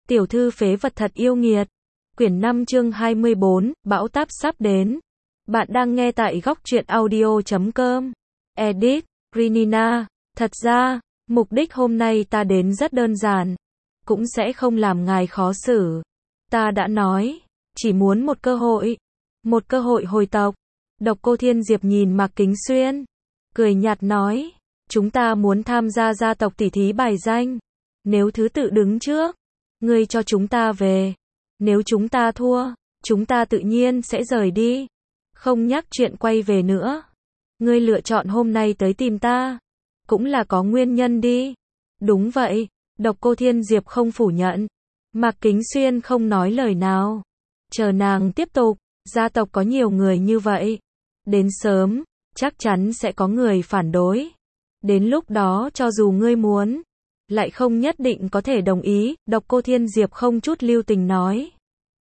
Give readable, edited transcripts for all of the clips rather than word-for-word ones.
Tiểu thư phế vật thật yêu nghiệt. Quyển 5 chương 24, bão táp sắp đến. Bạn đang nghe tại góc truyện audio.com. Edit, Rinina. Thật ra, mục đích hôm nay ta đến rất đơn giản. Cũng sẽ không làm ngài khó xử. Ta đã nói, chỉ muốn một cơ hội. Một cơ hội hồi tộc. Độc Cô Thiên Diệp nhìn Mạc Kính Xuyên. Cười nhạt nói, chúng ta muốn tham gia gia tộc tỷ thí bài danh. Nếu thứ tự đứng trước, ngươi cho chúng ta về. Nếu chúng ta thua, chúng ta tự nhiên sẽ rời đi. Không nhắc chuyện quay về nữa. Ngươi lựa chọn hôm nay tới tìm ta. Cũng là có nguyên nhân đi. Đúng vậy, Độc Cô Thiên Diệp không phủ nhận. Mạc Kính Xuyên không nói lời nào. Chờ nàng tiếp tục, gia tộc có nhiều người như vậy. Đến sớm, chắc chắn sẽ có người phản đối. Đến lúc đó cho dù ngươi muốn, lại không nhất định có thể đồng ý, Độc Cô Thiên Diệp không chút lưu tình nói.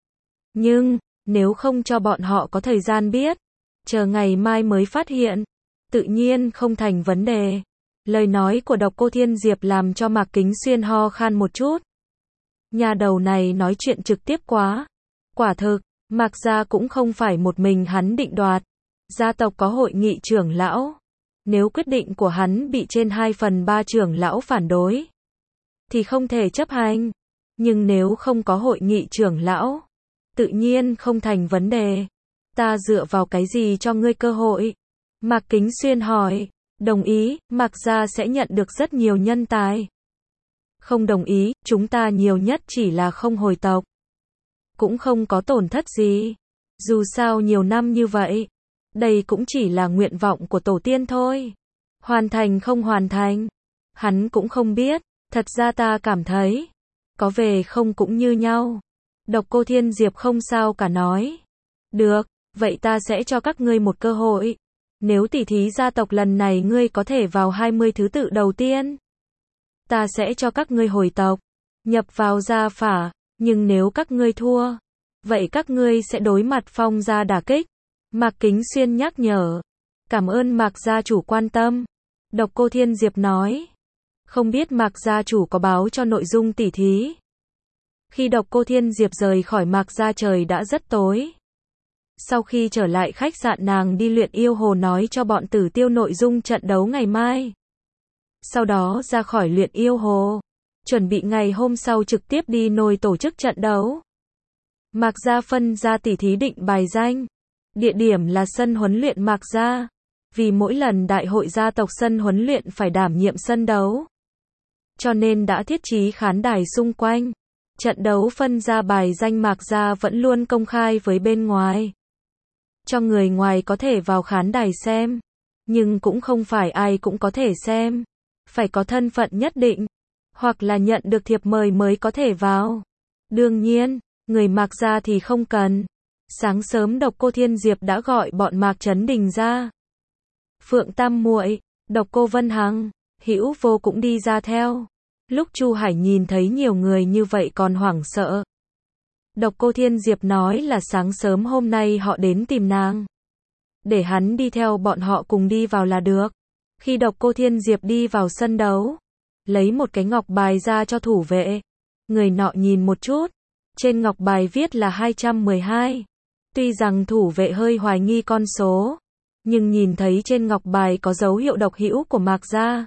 Nhưng, nếu không cho bọn họ có thời gian biết, chờ ngày mai mới phát hiện, tự nhiên không thành vấn đề. Lời nói của Độc Cô Thiên Diệp làm cho Mạc Kính Xuyên ho khan một chút. Nhà đầu này nói chuyện trực tiếp quá. Quả thực, Mạc gia cũng không phải một mình hắn định đoạt. Gia tộc có hội nghị trưởng lão. Nếu quyết định của hắn bị trên 2/3 trưởng lão phản đối, thì không thể chấp hành. Nhưng nếu không có hội nghị trưởng lão, tự nhiên không thành vấn đề. Ta dựa vào cái gì cho ngươi cơ hội? Mạc Kính Xuyên hỏi. Đồng ý, Mạc gia sẽ nhận được rất nhiều nhân tài. Không đồng ý, chúng ta nhiều nhất chỉ là không hồi tộc. Cũng không có tổn thất gì. Dù sao nhiều năm như vậy, đây cũng chỉ là nguyện vọng của tổ tiên thôi. Hoàn thành không hoàn thành, hắn cũng không biết. Thật ra ta cảm thấy, có về không cũng như nhau. Độc Cô Thiên Diệp không sao cả nói. Được, vậy ta sẽ cho các ngươi một cơ hội. Nếu tỷ thí gia tộc lần này ngươi có thể vào 20 thứ tự đầu tiên, ta sẽ cho các ngươi hồi tộc, nhập vào gia phả. Nhưng nếu các ngươi thua, vậy các ngươi sẽ đối mặt Phong gia đả kích. Mạc Kính Xuyên nhắc nhở. Cảm ơn Mạc gia chủ quan tâm. Độc Cô Thiên Diệp nói. Không biết Mạc gia chủ có báo cho nội dung tỷ thí. Khi Độc Cô Thiên Diệp rời khỏi Mạc gia trời đã rất tối. Sau khi trở lại khách sạn nàng đi Luyện Yêu Hồ nói cho bọn Tử Tiêu nội dung trận đấu ngày mai. Sau đó ra khỏi Luyện Yêu Hồ, chuẩn bị ngày hôm sau trực tiếp đi Nôi tổ chức trận đấu. Mạc gia phân ra tỷ thí định bài danh. Địa điểm là sân huấn luyện Mạc gia. Vì mỗi lần đại hội gia tộc sân huấn luyện phải đảm nhiệm sân đấu, cho nên đã thiết trí khán đài xung quanh. Trận đấu phân ra bài danh Mạc gia vẫn luôn công khai với bên ngoài, cho người ngoài có thể vào khán đài xem. Nhưng cũng không phải ai cũng có thể xem. Phải có thân phận nhất định, hoặc là nhận được thiệp mời mới có thể vào. Đương nhiên, người Mạc gia thì không cần. Sáng sớm Độc Cô Thiên Diệp đã gọi bọn Mạc Chấn Đình ra. Phượng Tam muội, Độc Cô Vân Hằng, Hữu Vô cũng đi ra theo. Lúc Chu Hải nhìn thấy nhiều người như vậy còn hoảng sợ. Độc Cô Thiên Diệp nói là sáng sớm hôm nay họ đến tìm nàng, để hắn đi theo bọn họ cùng đi vào là được. Khi Độc Cô Thiên Diệp đi vào sân đấu, lấy một cái ngọc bài ra cho thủ vệ. Người nọ nhìn một chút, trên ngọc bài viết là 212. Tuy rằng thủ vệ hơi hoài nghi con số, nhưng nhìn thấy trên ngọc bài có dấu hiệu độc hữu của Mạc gia,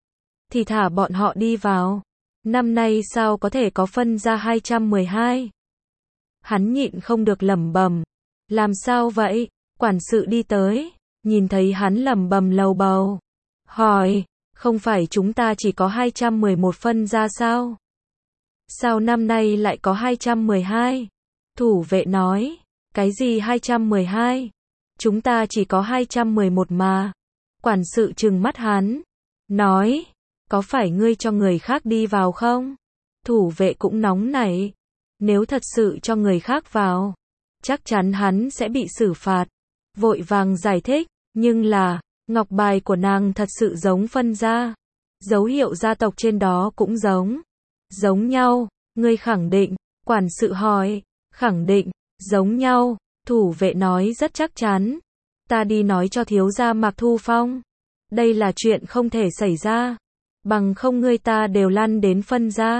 thì thả bọn họ đi vào. Năm nay sao có thể có phân ra 212? Hắn nhịn không được lẩm bẩm. Làm sao vậy? Quản sự đi tới, nhìn thấy hắn lẩm bẩm lầu bầu, hỏi, không phải chúng ta chỉ có 211 phân ra sao? Sao năm nay lại có 212? Thủ vệ nói, cái gì 212? Chúng ta chỉ có 211 mà. Quản sự trừng mắt hắn, nói, có phải ngươi cho người khác đi vào không? Thủ vệ cũng nóng nảy. Nếu thật sự cho người khác vào, chắc chắn hắn sẽ bị xử phạt. Vội vàng giải thích, nhưng là, ngọc bài của nàng thật sự giống phân ra. Dấu hiệu gia tộc trên đó cũng giống. Giống nhau, ngươi khẳng định? Quản sự hỏi. Khẳng định, giống nhau. Thủ vệ nói rất chắc chắn. Ta đi nói cho thiếu gia Mạc Thu Phong. Đây là chuyện không thể xảy ra. Bằng không ngươi ta đều lăn đến phân ra.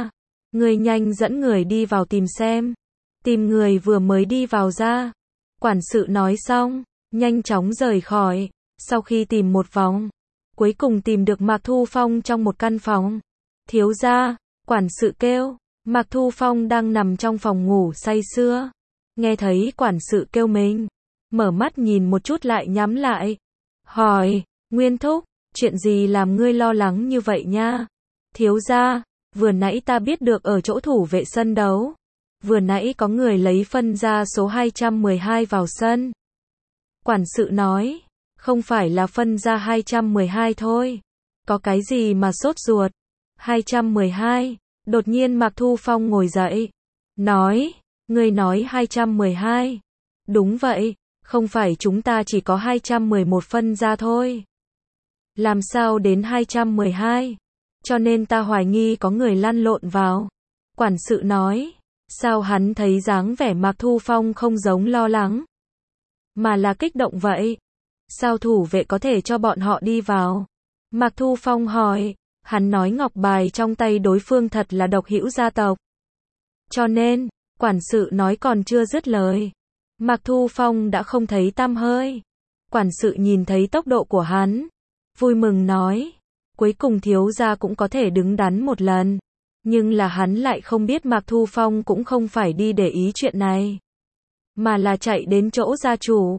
Ngươi nhanh dẫn người đi vào tìm xem. Tìm người vừa mới đi vào ra. Quản sự nói xong, nhanh chóng rời khỏi. Sau khi tìm một vòng, cuối cùng tìm được Mạc Thu Phong trong một căn phòng. Thiếu gia, quản sự kêu. Mạc Thu Phong đang nằm trong phòng ngủ say sưa. Nghe thấy quản sự kêu mình, mở mắt nhìn một chút lại nhắm lại. Hỏi, Nguyên thúc, chuyện gì làm ngươi lo lắng như vậy nha? Thiếu gia, vừa nãy ta biết được ở chỗ thủ vệ sân đấu. Vừa nãy có người lấy phân ra số 212 vào sân. Quản sự nói, không phải là phân ra 212 thôi. Có cái gì mà sốt ruột? 212. Đột nhiên Mạc Thu Phong ngồi dậy. Nói, ngươi nói 212. Đúng vậy, không phải chúng ta chỉ có 211 phân ra thôi. Làm sao đến 212? Cho nên ta hoài nghi có người lăn lộn vào. Quản sự nói, sao hắn thấy dáng vẻ Mạc Thu Phong không giống lo lắng, mà là kích động vậy? Sao thủ vệ có thể cho bọn họ đi vào? Mạc Thu Phong hỏi, hắn nói ngọc bài trong tay đối phương thật là độc hữu gia tộc. Cho nên, quản sự nói còn chưa dứt lời, Mạc Thu Phong đã không thấy tăm hơi. Quản sự nhìn thấy tốc độ của hắn, vui mừng nói, cuối cùng thiếu gia cũng có thể đứng đắn một lần. Nhưng là hắn lại không biết Mạc Thu Phong cũng không phải đi để ý chuyện này, mà là chạy đến chỗ gia chủ.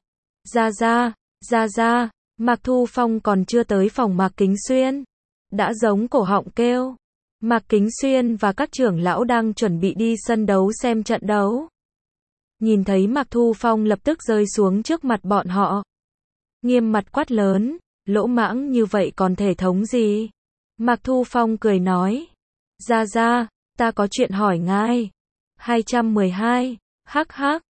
Gia, Mạc Thu Phong còn chưa tới phòng Mạc Kính Xuyên, đã giống cổ họng kêu. Mạc Kính Xuyên và các trưởng lão đang chuẩn bị đi sân đấu xem trận đấu. Nhìn thấy Mạc Thu Phong lập tức rơi xuống trước mặt bọn họ. Nghiêm mặt quát lớn, lỗ mãng như vậy còn thể thống gì? Mạc Thu Phong cười nói, Gia, ta có chuyện hỏi ngài. 212, hắc,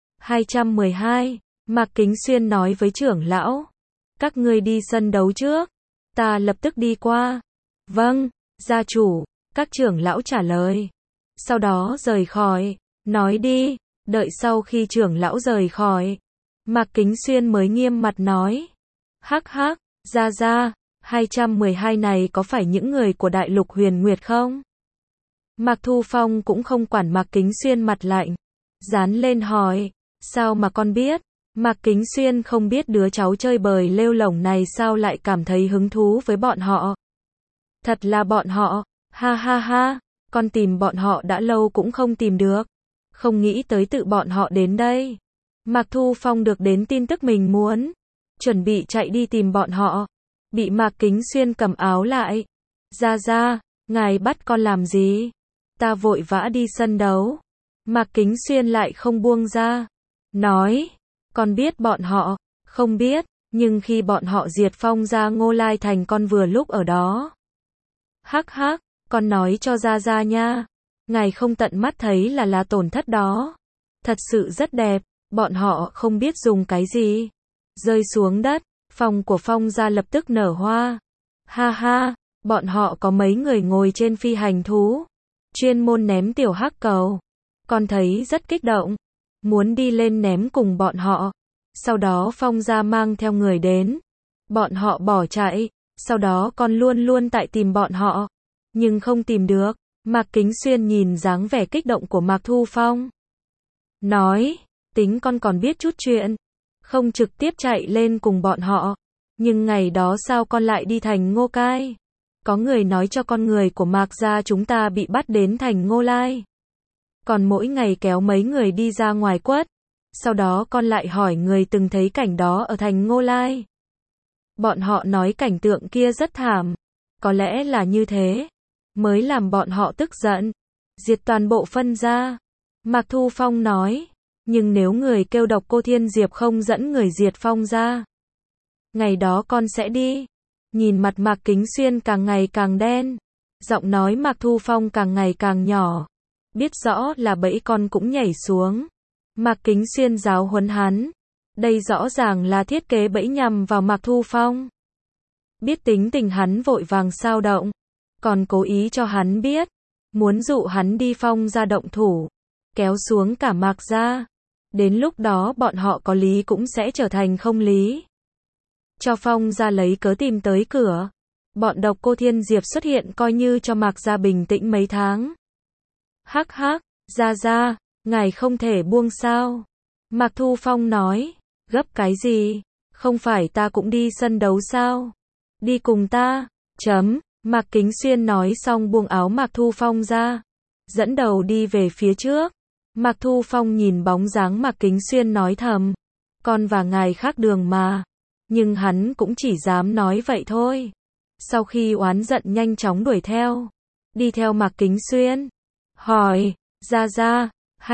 212, Mạc Kính Xuyên nói với trưởng lão. Các ngươi đi sân đấu trước, ta lập tức đi qua. Vâng, gia chủ, các trưởng lão trả lời. Sau đó rời khỏi, nói đi, đợi sau khi trưởng lão rời khỏi, Mạc Kính Xuyên mới nghiêm mặt nói. Hắc, Gia, 212 này có phải những người của Đại Lục Huyền Nguyệt không? Mạc Thu Phong cũng không quản Mạc Kính Xuyên mặt lạnh, dán lên hỏi, sao mà con biết? Mạc Kính Xuyên không biết đứa cháu chơi bời lêu lổng này sao lại cảm thấy hứng thú với bọn họ. Thật là bọn họ, ha, con tìm bọn họ đã lâu cũng không tìm được. Không nghĩ tới tự bọn họ đến đây. Mạc Thu Phong được đến tin tức mình muốn, chuẩn bị chạy đi tìm bọn họ, bị Mạc Kính Xuyên cầm áo lại. Gia, ngài bắt con làm gì? Ta vội vã đi sân đấu. Mạc Kính Xuyên lại không buông ra. Nói, con biết bọn họ, không biết, nhưng khi bọn họ diệt Phong ra Ngô Lai Thành con vừa lúc ở đó. Hắc, con nói cho Gia nha. Ngài không tận mắt thấy là tổn thất đó. Thật sự rất đẹp, bọn họ không biết dùng cái gì. Rơi xuống đất, phòng của Phong ra lập tức nở hoa. Ha, bọn họ có mấy người ngồi trên phi hành thú, chuyên môn ném tiểu hắc cầu. Con thấy rất kích động, muốn đi lên ném cùng bọn họ. Sau đó Phong ra mang theo người đến. Bọn họ bỏ chạy, sau đó con luôn tại tìm bọn họ, nhưng không tìm được. Mạc Kính Xuyên nhìn dáng vẻ kích động của Mạc Thu Phong, nói, tính con còn biết chút chuyện, không trực tiếp chạy lên cùng bọn họ. Nhưng ngày đó sao con lại đi thành Ngô Cai? Có người nói cho con người của Mạc gia chúng ta bị bắt đến thành Ngô Lai. Còn mỗi ngày kéo mấy người đi ra ngoài quất. Sau đó con lại hỏi người từng thấy cảnh đó ở thành Ngô Lai. Bọn họ nói cảnh tượng kia rất thảm. Có lẽ là như thế mới làm bọn họ tức giận, diệt toàn bộ phân ra. Mạc Thu Phong nói, nhưng nếu người kêu Độc Cô Thiên Diệp không dẫn người diệt Phong ra, ngày đó con sẽ đi. Nhìn mặt Mạc Kính Xuyên càng ngày càng đen, giọng nói Mạc Thu Phong càng ngày càng nhỏ, biết rõ là bẫy con cũng nhảy xuống. Mạc Kính Xuyên giáo huấn hắn, đây rõ ràng là thiết kế bẫy nhằm vào Mạc Thu Phong. Biết tính tình hắn vội vàng sao động, còn cố ý cho hắn biết, muốn dụ hắn đi Phong ra động thủ, kéo xuống cả Mạc gia. Đến lúc đó bọn họ có lý cũng sẽ trở thành không lý. Cho Phong ra lấy cớ tìm tới cửa. Bọn Độc Cô Thiên Diệp xuất hiện coi như cho Mạc gia bình tĩnh mấy tháng. Hắc hắc, ra, ngài không thể buông sao? Mạc Thu Phong nói, gấp cái gì? Không phải ta cũng đi sân đấu sao? Đi cùng ta, Mạc Kính Xuyên nói xong buông áo Mạc Thu Phong ra, dẫn đầu đi về phía trước. Mạc Thu Phong nhìn bóng dáng Mạc Kính Xuyên nói thầm, con và ngài khác đường mà. Nhưng hắn cũng chỉ dám nói vậy thôi. Sau khi oán giận nhanh chóng đuổi theo, đi theo Mạc Kính Xuyên, hỏi, ra,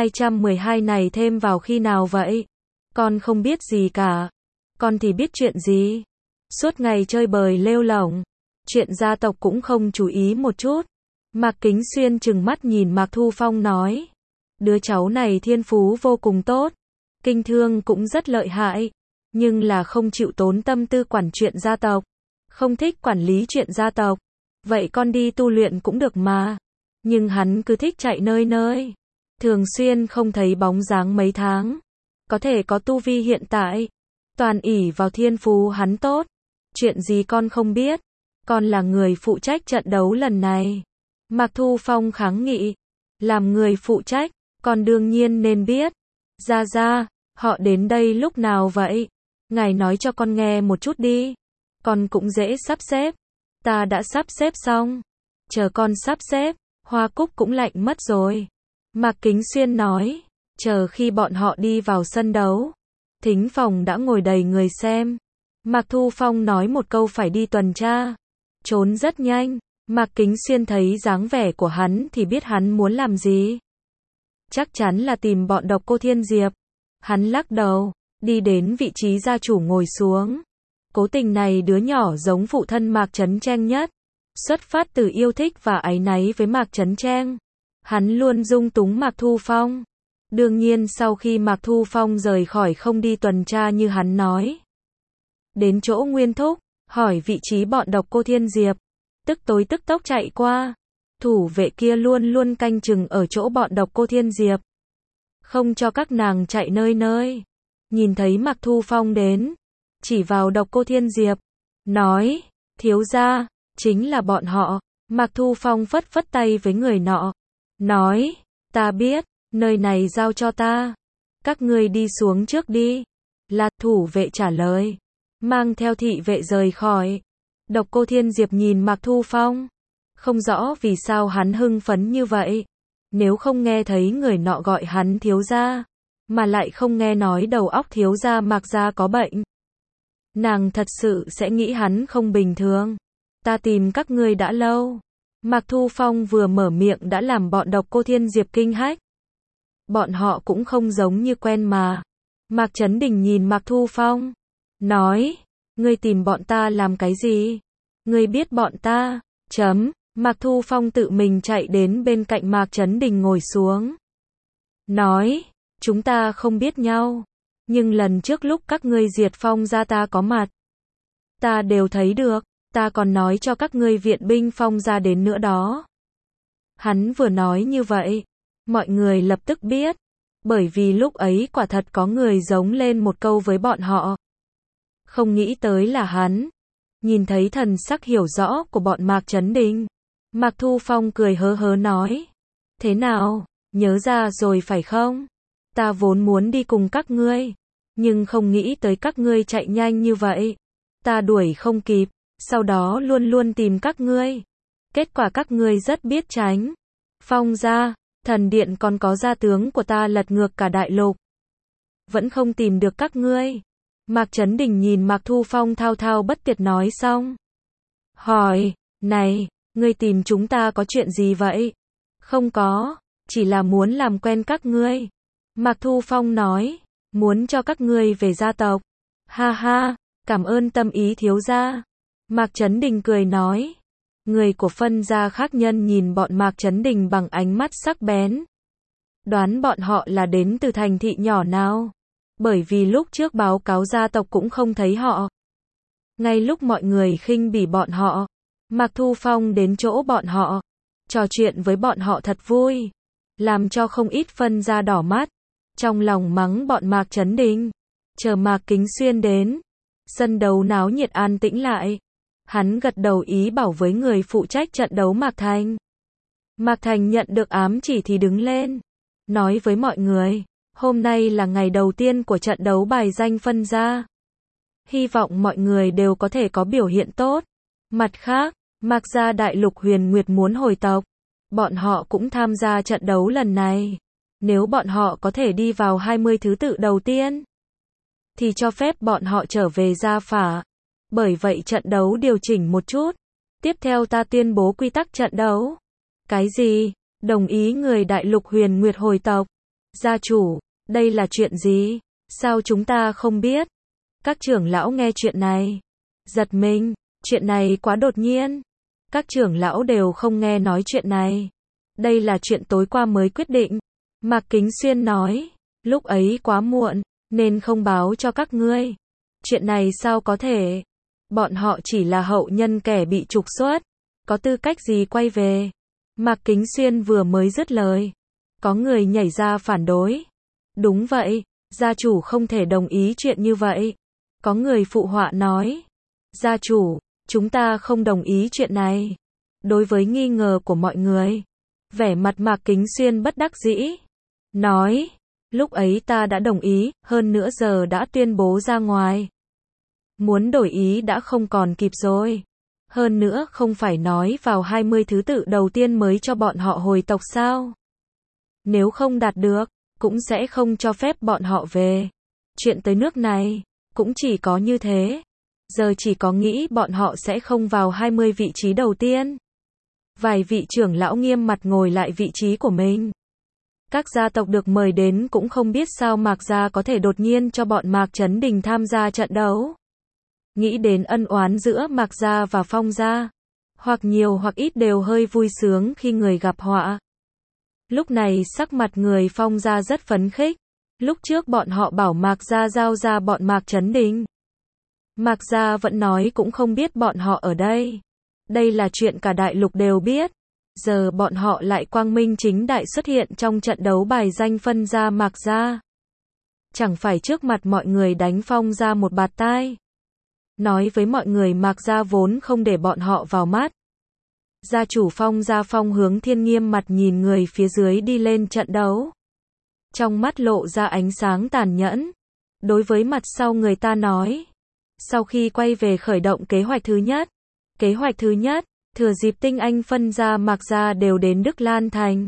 212 này thêm vào khi nào vậy? Con không biết gì cả. Con thì biết chuyện gì? Suốt ngày chơi bời lêu lổng, chuyện gia tộc cũng không chú ý một chút. Mạc Kính Xuyên trừng mắt nhìn Mạc Thu Phong nói, đứa cháu này thiên phú vô cùng tốt, kinh thương cũng rất lợi hại, nhưng là không chịu tốn tâm tư quản chuyện gia tộc, không thích quản lý chuyện gia tộc. Vậy con đi tu luyện cũng được mà. Nhưng hắn cứ thích chạy nơi nơi, thường xuyên không thấy bóng dáng mấy tháng. Có thể có tu vi hiện tại, toàn ỷ vào thiên phú hắn tốt. Chuyện gì con không biết? Con là người phụ trách trận đấu lần này. Mạc Thu Phong kháng nghị, làm người phụ trách, con đương nhiên nên biết. Ra, họ đến đây lúc nào vậy? Ngài nói cho con nghe một chút đi. Con cũng dễ sắp xếp. Ta đã sắp xếp xong. Chờ con sắp xếp, hoa cúc cũng lạnh mất rồi. Mạc Kính Xuyên nói, chờ khi bọn họ đi vào sân đấu, thính phòng đã ngồi đầy người xem. Mạc Thu Phong nói một câu phải đi tuần tra, trốn rất nhanh. Mạc Kính Xuyên thấy dáng vẻ của hắn thì biết hắn muốn làm gì. Chắc chắn là tìm bọn Độc Cô Thiên Diệp. Hắn lắc đầu, đi đến vị trí gia chủ ngồi xuống. Cố Tình này đứa nhỏ giống phụ thân Mạc Chấn Trang nhất. Xuất phát từ yêu thích và áy náy với Mạc Chấn Trang, hắn luôn dung túng Mạc Thu Phong. Đương nhiên sau khi Mạc Thu Phong rời khỏi không đi tuần tra như hắn nói, đến chỗ Nguyên Thúc, hỏi vị trí bọn Độc Cô Thiên Diệp, tức tối tức tốc chạy qua. Thủ vệ kia luôn luôn canh chừng ở chỗ bọn Độc Cô Thiên Diệp, không cho các nàng chạy nơi nơi. Nhìn thấy Mạc Thu Phong đến, chỉ vào Độc Cô Thiên Diệp, nói, thiếu gia, chính là bọn họ. Mạc Thu Phong phất phất tay với người nọ, nói, ta biết, nơi này giao cho ta. Các ngươi đi xuống trước đi. Là thủ vệ trả lời, mang theo thị vệ rời khỏi. Độc Cô Thiên Diệp nhìn Mạc Thu Phong, không rõ vì sao hắn hưng phấn như vậy. Nếu không nghe thấy người nọ gọi hắn thiếu gia, mà lại không nghe nói đầu óc thiếu gia Mạc gia có bệnh, nàng thật sự sẽ nghĩ hắn không bình thường. Ta tìm các ngươi đã lâu. Mạc Thu Phong vừa mở miệng đã làm bọn Độc Cô Thiên Diệp kinh hách. Bọn họ cũng không giống như quen mà. Mạc Chấn Đình nhìn Mạc Thu Phong, nói, ngươi tìm bọn ta làm cái gì? Ngươi biết bọn ta? Mạc Thu Phong tự mình chạy đến bên cạnh Mạc Chấn Đình ngồi xuống, nói, chúng ta không biết nhau, nhưng lần trước lúc các ngươi diệt Phong gia ta có mặt, ta đều thấy được. Ta còn nói cho các ngươi viện binh Phong gia đến nữa đó. Hắn vừa nói như vậy, mọi người lập tức biết, bởi vì lúc ấy quả thật có người giống lên một câu với bọn họ. Không nghĩ tới là hắn. Nhìn thấy thần sắc hiểu rõ của bọn Mạc Chấn Đình, Mạc Thu Phong cười hớ hớ nói, thế nào, nhớ ra rồi phải không? Ta vốn muốn đi cùng các ngươi, nhưng không nghĩ tới các ngươi chạy nhanh như vậy. Ta đuổi không kịp. Sau đó luôn luôn tìm các ngươi. Kết quả các ngươi rất biết tránh. Phong gia, thần điện còn có gia tướng của ta lật ngược cả đại lục, vẫn không tìm được các ngươi. Mạc Chấn Đình nhìn Mạc Thu Phong thao thao bất tuyệt nói xong, hỏi, này, ngươi tìm chúng ta có chuyện gì vậy? Không có, chỉ là muốn làm quen các ngươi. Mạc Thu Phong nói, muốn cho các ngươi về gia tộc. Ha ha, cảm ơn tâm ý thiếu gia. Mạc Chấn Đình cười nói. Người của phân gia khác nhân nhìn bọn Mạc Chấn Đình bằng ánh mắt sắc bén. Đoán bọn họ là đến từ thành thị nhỏ nào. Bởi vì lúc trước báo cáo gia tộc cũng không thấy họ. Ngay lúc mọi người khinh bỉ bọn họ, Mạc Thu Phong đến chỗ bọn họ, trò chuyện với bọn họ thật vui, làm cho không ít phân gia đỏ mắt, trong lòng mắng bọn Mạc Chấn Đình. Chờ Mạc Kính Xuyên đến, sân đấu náo nhiệt an tĩnh lại. Hắn gật đầu ý bảo với người phụ trách trận đấu Mạc Thành, Mạc Thành nhận được ám chỉ thì đứng lên, nói với mọi người, hôm nay là ngày đầu tiên của trận đấu bài danh phân gia. Hy vọng mọi người đều có thể có biểu hiện tốt. Mặt khác, Mạc gia đại lục Huyền Nguyệt muốn hồi tộc. Bọn họ cũng tham gia trận đấu lần này. Nếu bọn họ có thể đi vào 20 thứ tự đầu tiên, thì cho phép bọn họ trở về gia phả. Bởi vậy trận đấu điều chỉnh một chút. Tiếp theo ta tuyên bố quy tắc trận đấu. Cái gì? Đồng ý người đại lục Huyền Nguyệt hồi tộc. Gia chủ, đây là chuyện gì? Sao chúng ta không biết? Các trưởng lão nghe chuyện này, giật mình, chuyện này quá đột nhiên. Các trưởng lão đều không nghe nói chuyện này. Đây là chuyện tối qua mới quyết định. Mạc Kính Xuyên nói, lúc ấy quá muộn, nên không báo cho các ngươi. Chuyện này sao có thể? Bọn họ chỉ là hậu nhân kẻ bị trục xuất, có tư cách gì quay về? Mạc Kính Xuyên vừa mới dứt lời, có người nhảy ra phản đối. Đúng vậy, gia chủ không thể đồng ý chuyện như vậy. Có người phụ họa nói, gia chủ, chúng ta không đồng ý chuyện này. Đối với nghi ngờ của mọi người, vẻ mặt Mạc Kính Xuyên bất đắc dĩ, nói, lúc ấy ta đã đồng ý, hơn nữa giờ đã tuyên bố ra ngoài. Muốn đổi ý đã không còn kịp rồi. Hơn nữa không phải nói vào 20 thứ tự đầu tiên mới cho bọn họ hồi tộc sao? Nếu không đạt được, cũng sẽ không cho phép bọn họ về. Chuyện tới nước này, cũng chỉ có như thế. Giờ chỉ có nghĩ bọn họ sẽ không vào 20 vị trí đầu tiên. Vài vị trưởng lão nghiêm mặt ngồi lại vị trí của mình. Các gia tộc được mời đến cũng không biết sao Mạc gia có thể đột nhiên cho bọn Mạc Chấn Đình tham gia trận đấu. Nghĩ đến ân oán giữa Mạc gia và Phong gia, hoặc nhiều hoặc ít đều hơi vui sướng khi người gặp họa. Lúc này sắc mặt người Phong gia rất phấn khích. Lúc trước bọn họ bảo Mạc gia giao ra bọn Mạc Chấn Đình. Mạc gia vẫn nói cũng không biết bọn họ ở đây. Đây là chuyện cả đại lục đều biết. Giờ bọn họ lại quang minh chính đại xuất hiện trong trận đấu bài danh phân gia Mạc gia. Chẳng phải trước mặt mọi người đánh Phong gia một bạt tai. Nói với mọi người Mạc gia vốn không để bọn họ vào mắt. Gia chủ Phong gia Phong Hướng Thiên nghiêm mặt nhìn người phía dưới đi lên trận đấu. Trong mắt lộ ra ánh sáng tàn nhẫn. Đối với mặt sau người ta nói. Sau khi quay về khởi động kế hoạch thứ nhất. Kế hoạch thứ nhất, thừa dịp tinh anh phân gia Mạc gia đều đến Đức Lan Thành.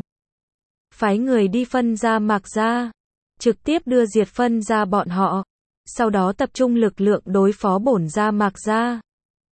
Phái người đi phân gia Mạc gia. Trực tiếp đưa diệt phân gia bọn họ. Sau đó tập trung lực lượng đối phó bổn gia Mạc gia.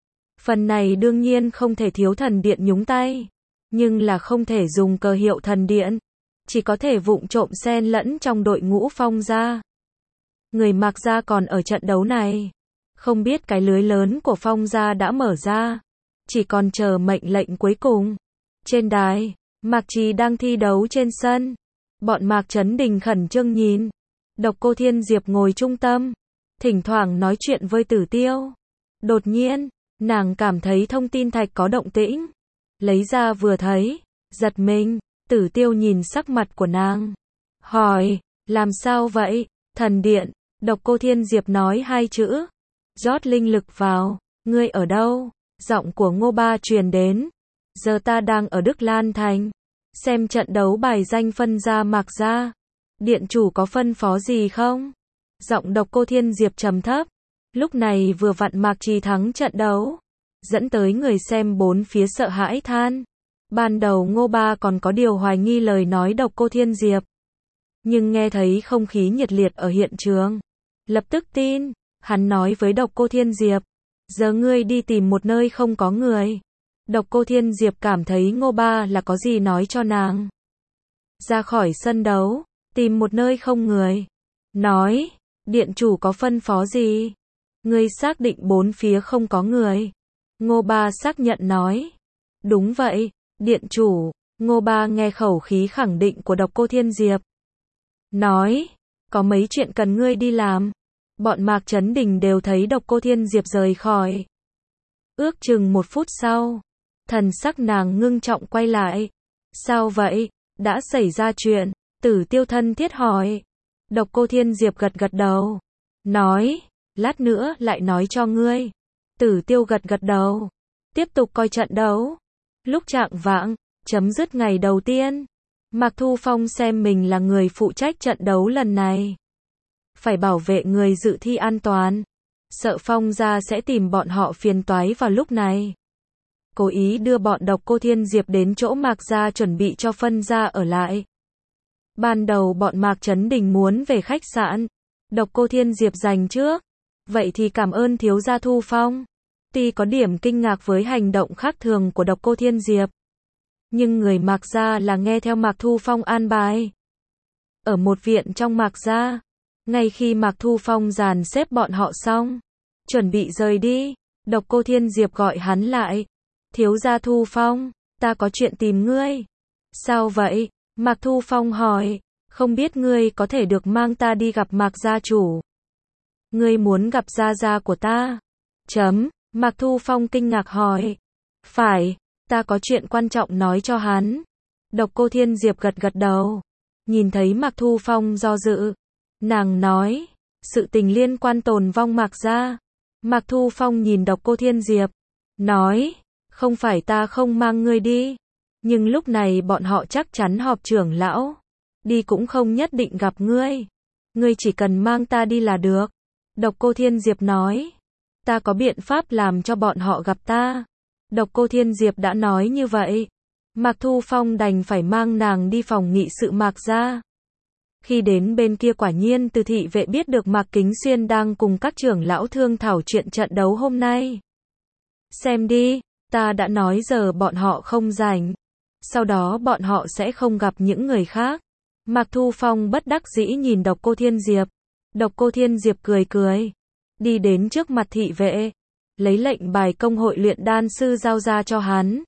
Phần này đương nhiên không thể thiếu thần điện nhúng tay. Nhưng là không thể dùng cờ hiệu thần điện. Chỉ có thể vụng trộm xen lẫn trong đội ngũ Phong gia. Người Mạc gia còn ở trận đấu này. Không biết cái lưới lớn của Phong gia đã mở ra. Chỉ còn chờ mệnh lệnh cuối cùng. Trên đài, Mạc Trì đang thi đấu trên sân. Bọn Mạc Chấn Đình khẩn trương nhìn. Độc Cô Thiên Diệp ngồi trung tâm. Thỉnh thoảng nói chuyện với Tử Tiêu. Đột nhiên, nàng cảm thấy thông tin thạch có động tĩnh. Lấy ra vừa thấy, giật mình. Tử Tiêu nhìn sắc mặt của nàng. Hỏi, làm sao vậy? Thần điện, Độc Cô Thiên Diệp nói hai chữ. Rót linh lực vào, ngươi ở đâu? Giọng của Ngô Ba truyền đến. Giờ ta đang ở Đức Lan Thành. Xem trận đấu bài danh phân gia Mạc gia. Điện chủ có phân phó gì không? Giọng Độc Cô Thiên Diệp trầm thấp. Lúc này vừa vặn Mạc Trì thắng trận đấu. Dẫn tới người xem bốn phía sợ hãi than. Ban đầu Ngô Ba còn có điều hoài nghi lời nói Độc Cô Thiên Diệp. Nhưng nghe thấy không khí nhiệt liệt ở hiện trường. Lập tức tin. Hắn nói với Độc Cô Thiên Diệp. Giờ ngươi đi tìm một nơi không có người. Độc Cô Thiên Diệp cảm thấy Ngô Ba là có gì nói cho nàng. Ra khỏi sân đấu. Tìm một nơi không người. Nói. Điện chủ có phân phó gì? Ngươi xác định bốn phía không có người. Ngô Ba xác nhận nói. Đúng vậy, điện chủ. Ngô Ba nghe khẩu khí khẳng định của Độc Cô Thiên Diệp. Nói. Có mấy chuyện cần ngươi đi làm. Bọn Mạc Chấn Đình đều thấy Độc Cô Thiên Diệp rời khỏi. Ước chừng 1 phút sau. Thần sắc nàng ngưng trọng quay lại. Sao vậy? Đã xảy ra chuyện. Tử Tiêu thân thiết hỏi. Độc Cô Thiên Diệp gật gật đầu. Nói. Lát nữa lại nói cho ngươi. Tử Tiêu gật gật đầu. Tiếp tục coi trận đấu. Lúc chạng vạng, Chấm dứt ngày đầu tiên, Mạc Thu Phong xem mình là người phụ trách trận đấu lần này. Phải bảo vệ người dự thi an toàn. Sợ Phong gia sẽ tìm bọn họ phiền toái vào lúc này. Cố ý đưa bọn Độc Cô Thiên Diệp đến chỗ Mạc gia chuẩn bị cho phân gia ở lại. Ban đầu bọn Mạc Chấn Đình muốn về khách sạn. Độc Cô Thiên Diệp giành trước. Vậy thì cảm ơn thiếu gia Thu Phong. Tuy có điểm kinh ngạc với hành động khác thường của Độc Cô Thiên Diệp, nhưng người Mạc gia là nghe theo Mạc Thu Phong an bài. Ở một viện trong Mạc gia, ngay khi Mạc Thu Phong dàn xếp bọn họ xong, chuẩn bị rời đi, Độc Cô Thiên Diệp gọi hắn lại. Thiếu gia Thu Phong, ta có chuyện tìm ngươi. Sao vậy? Mạc Thu Phong hỏi. Không biết ngươi có thể được mang ta đi gặp Mạc gia chủ. Ngươi muốn gặp gia gia của ta? Mạc Thu Phong kinh ngạc hỏi. Phải, ta có chuyện quan trọng nói cho hắn. Độc Cô Thiên Diệp gật gật đầu. Nhìn thấy Mạc Thu Phong do dự, nàng nói, sự tình liên quan tồn vong Mạc gia. Mạc Thu Phong nhìn Độc Cô Thiên Diệp, nói, không phải ta không mang ngươi đi, nhưng lúc này bọn họ chắc chắn họp trưởng lão, đi cũng không nhất định gặp ngươi. Ngươi chỉ cần mang ta đi là được. Độc Cô Thiên Diệp nói, ta có biện pháp làm cho bọn họ gặp ta. Độc Cô Thiên Diệp đã nói như vậy, Mạc Thu Phong đành phải mang nàng đi phòng nghị sự Mạc gia. Khi đến bên kia quả nhiên từ thị vệ biết được Mạc Kính Xuyên đang cùng các trưởng lão thương thảo chuyện trận đấu hôm nay. Xem đi, ta đã nói giờ bọn họ không rảnh. Sau đó bọn họ sẽ không gặp những người khác. Mạc Thu Phong bất đắc dĩ nhìn Độc Cô Thiên Diệp. Độc Cô Thiên Diệp cười cười, đi đến trước mặt thị vệ, lấy lệnh bài công hội luyện đan sư giao ra cho hắn.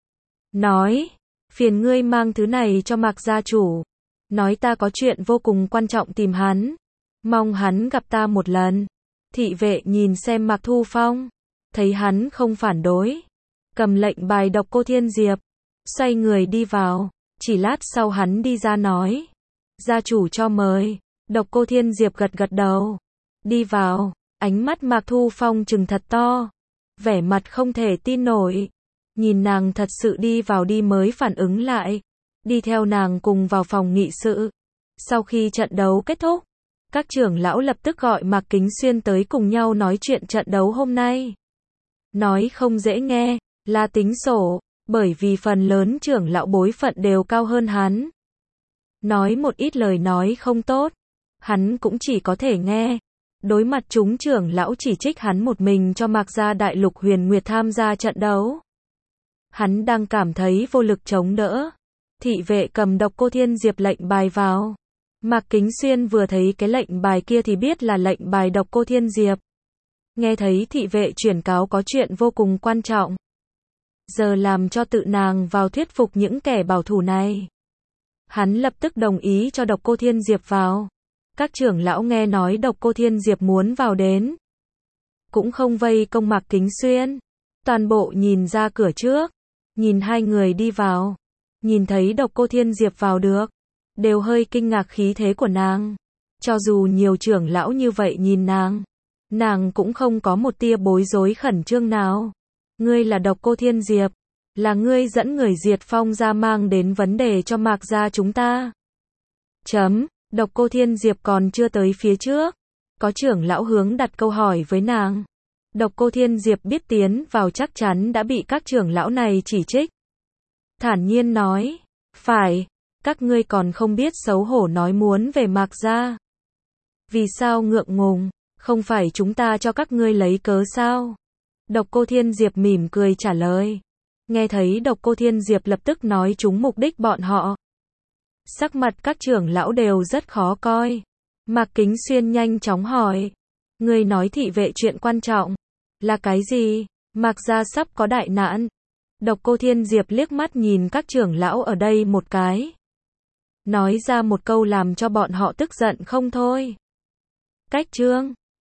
Nói, phiền ngươi mang thứ này cho Mạc gia chủ. Nói ta có chuyện vô cùng quan trọng tìm hắn. Mong hắn gặp ta một lần. Thị vệ nhìn xem Mạc Thu Phong, thấy hắn không phản đối, cầm lệnh bài Độc Cô Thiên Diệp, xoay người đi vào. Chỉ lát sau hắn đi ra nói, gia chủ cho mời. Độc Cô Thiên Diệp gật gật đầu, đi vào. Ánh mắt Mạc Thu Phong trừng thật to, vẻ mặt không thể tin nổi. Nhìn nàng thật sự đi vào đi mới phản ứng lại, đi theo nàng cùng vào phòng nghị sự. Sau khi trận đấu kết thúc, các trưởng lão lập tức gọi Mạc Kính Xuyên tới cùng nhau nói chuyện trận đấu hôm nay. Nói không dễ nghe, là tính sổ, bởi vì phần lớn trưởng lão bối phận đều cao hơn hắn. Nói một ít lời nói không tốt, hắn cũng chỉ có thể nghe. Đối mặt chúng trưởng lão chỉ trích hắn một mình cho Mạc gia đại lục Huyền Nguyệt tham gia trận đấu. Hắn đang cảm thấy vô lực chống đỡ. Thị vệ cầm Độc Cô Thiên Diệp lệnh bài vào. Mạc Kính Xuyên vừa thấy cái lệnh bài kia thì biết là lệnh bài Độc Cô Thiên Diệp. Nghe thấy thị vệ chuyển cáo có chuyện vô cùng quan trọng. Giờ làm cho tự nàng vào thuyết phục những kẻ bảo thủ này. Hắn lập tức đồng ý cho Độc Cô Thiên Diệp vào. Các trưởng lão nghe nói Độc Cô Thiên Diệp muốn vào đến, cũng không vây công Mạc Kính Xuyên. Toàn bộ nhìn ra cửa trước, nhìn hai người đi vào. Nhìn thấy Độc Cô Thiên Diệp vào được, đều hơi kinh ngạc khí thế của nàng. Cho dù nhiều trưởng lão như vậy nhìn nàng cũng không có một tia bối rối khẩn trương nào. Ngươi là Độc Cô Thiên Diệp, là ngươi dẫn người Diệt Phong gia mang đến vấn đề cho Mạc gia chúng ta. Độc Cô Thiên Diệp còn chưa tới phía trước, có trưởng lão hướng đặt câu hỏi với nàng. Độc Cô Thiên Diệp biết tiến vào chắc chắn đã bị các trưởng lão này chỉ trích. Thản nhiên nói, phải, các ngươi còn không biết xấu hổ nói muốn về Mạc gia. Vì sao ngượng ngùng, không phải chúng ta cho các ngươi lấy cớ sao? Độc Cô Thiên Diệp mỉm cười trả lời. Nghe thấy Độc Cô Thiên Diệp lập tức nói trúng mục đích bọn họ. Sắc mặt các trưởng lão đều rất khó coi. Mạc Kính Xuyên nhanh chóng hỏi. Ngươi nói thị vệ chuyện quan trọng là cái gì? Mạc gia sắp có đại nạn. Độc Cô Thiên Diệp liếc mắt nhìn các trưởng lão ở đây một cái. Nói ra một câu làm cho bọn họ tức giận không thôi. Cách chương